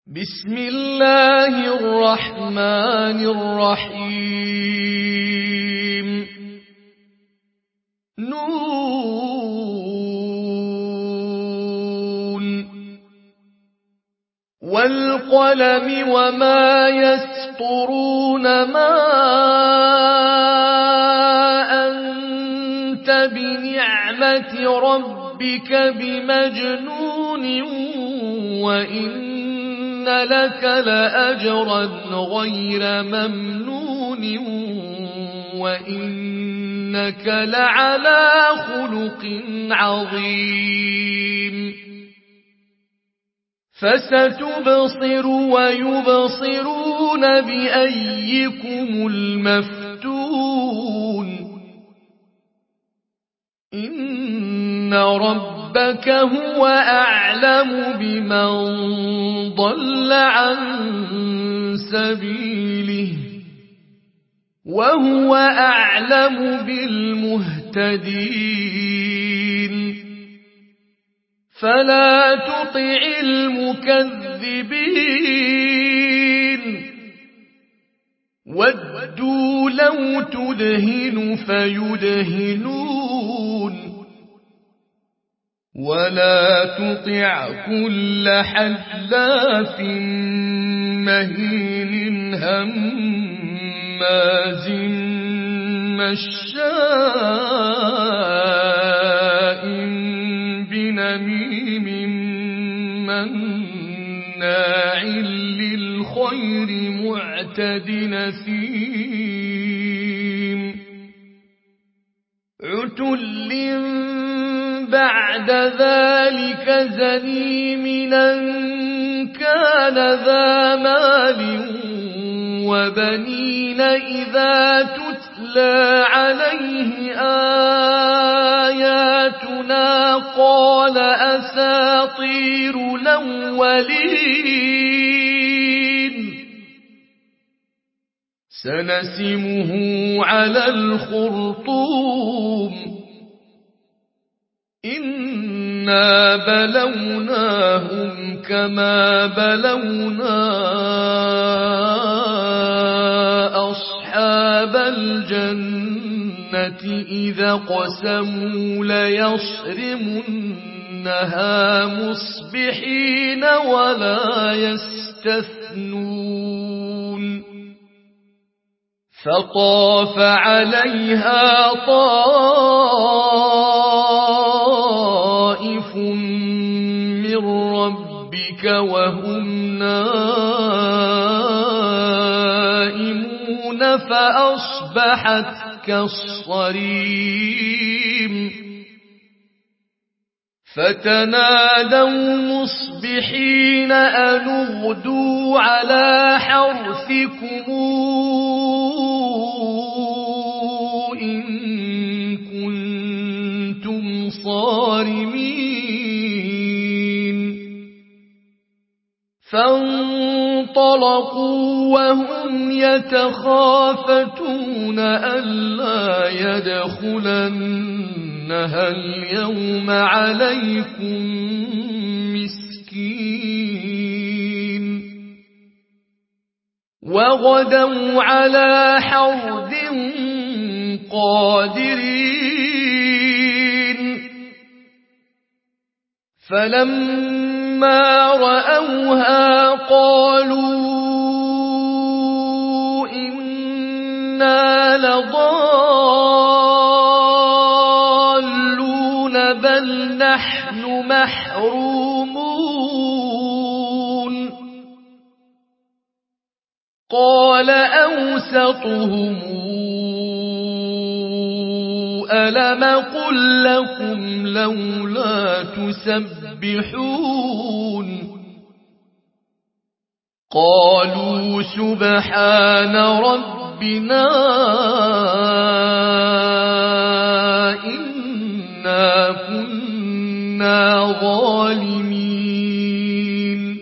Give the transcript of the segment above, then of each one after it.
بسم الله الرحمن الرحيم نون والقلم وما يسطرون ما أنت بنعمة ربك بمجنون وإن لك لأجرا غير ممنون وإنك لعلى خلق عظيم فستبصر ويبصرون بأيكم المفتون إن ربك هو أعلم بمن ضل عن سبيله وهو أعلم بالمهتدين فلا تطع المكذبين ودوا لو تدهن فيدهنون ولا تطع كل حلاف مهين هماز مشاء بنميم مناع للخير معتد نثيم عتل بعد ذلك زنيم كان ذا مال وبنين إذا تتلى عليه آياتنا قال أساطير الأولين سنسمه على الخرطوم إنا بلوناهم كما بلونا أصحاب الجنة إذا قسموا ليصرمنها مصبحين ولا يستثنون فطاف عليها طائف من ربك وهم نائمون فأصبحت كالصريم فتنادوا مصبحين أن اغدوا على حرثكم إن كنتم صارمين فانطلقوا وهم يتخافتون ألا يدخلنها اليوم عليكم مسكين وغدوا على حرد قادرين فلما رأوها قالوا إنا لضالون بل نحن محرومون قال أوسطهم ألم قل لكم لولا تسبحون قالوا سبحان ربنا إنا كنا ظالمين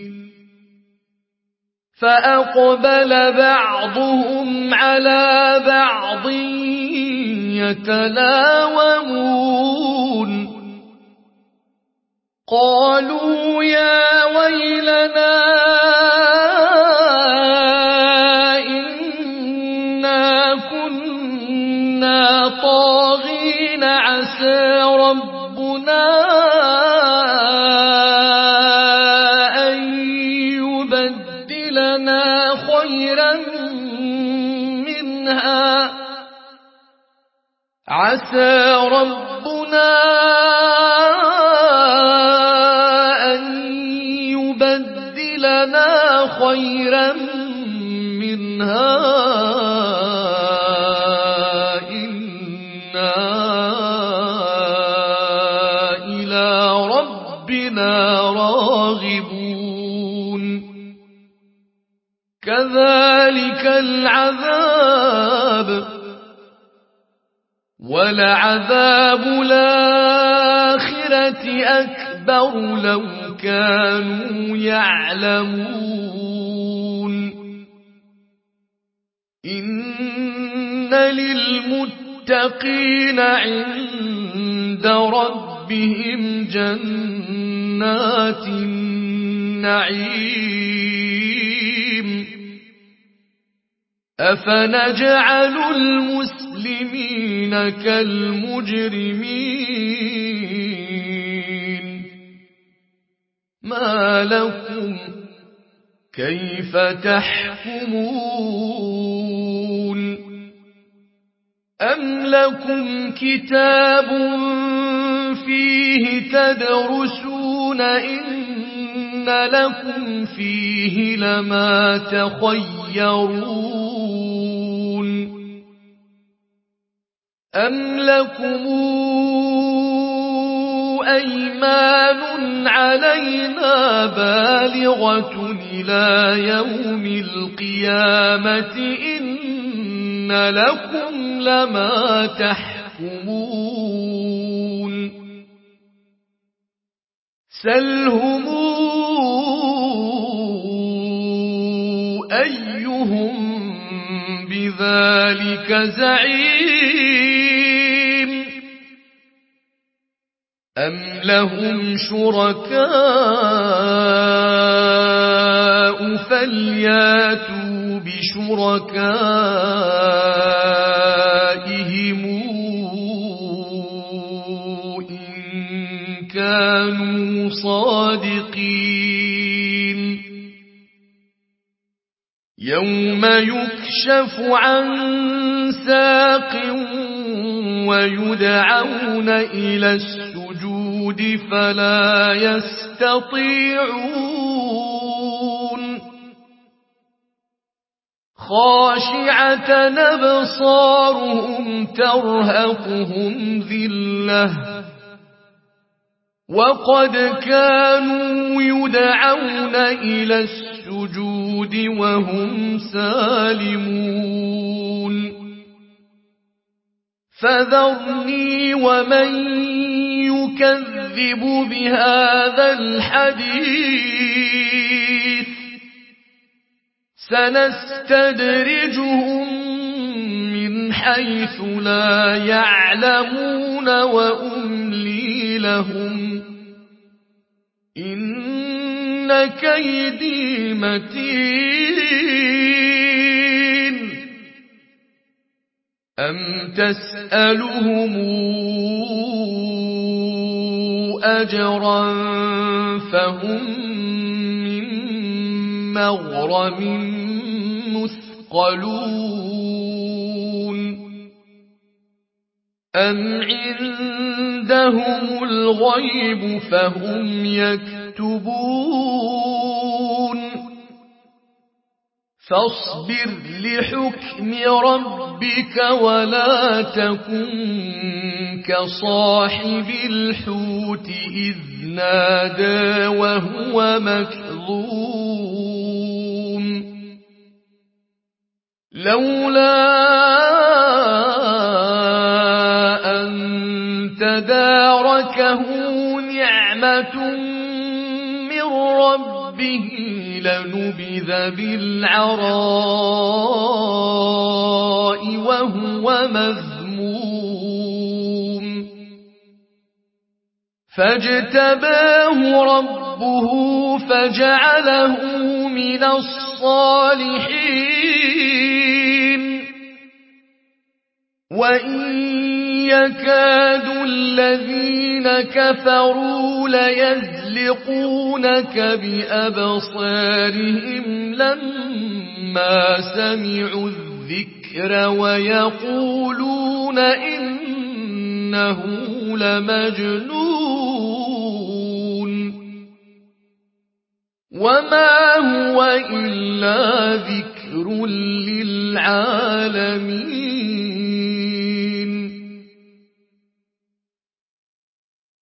فأقبل بعضهم على بعض يتلاومون قالوا يا ويلنا يبدلنا خيرا منها عسى ربنا أن يبدلنا خيرا منها إنا إلى ربنا راغبون كذلك العذاب ولعذاب الآخرة أكبر لو كانوا يعلمون إن للمتقين عند ربهم جنات النعيم أفنجعل المسلمين كالمجرمين ما لكم كيف تحكمون أم لكم كتاب فيه تدرسون إن لكم فيه لما تخيرون أم لكم أيمان علينا بالغة إلى يوم القيامة إن لكم لما تحكمون سلهم أيهم بذلك زعيم أم لهم شركاء فلياتوا بشركائهم إن كانوا صادقين يوم يكشف عن ساق ويدعون إلى السجود فلا يستطيعون خاشعة أبصارهم ترهقهم ذلة وقد كانوا يدعون إلى السجود وهم سالمون فذرني ومن يكذب بهذا الحديث سنستدرجهم من حيث لا يعلمون وأملي لهم إن كيدي متين أم تسألهم أجرا فهم من مغرم مثقلون أم عندهم الغيب فهم يكتبون فاصبر لحكم ربك ولا تكن كصاحب الحوت إذ نادى وهو مكظوم لولا أن تداركه نعمة من ربه لنبذ بالعراء وهو مذموم فاجتباه ربه فجعله من الصالحين وإن يكاد الذين كفروا ليزلقونك بأبصارهم لما سمعوا الذكر ويقولون إنه لمجنون وما هو إلا ذكر للعالمين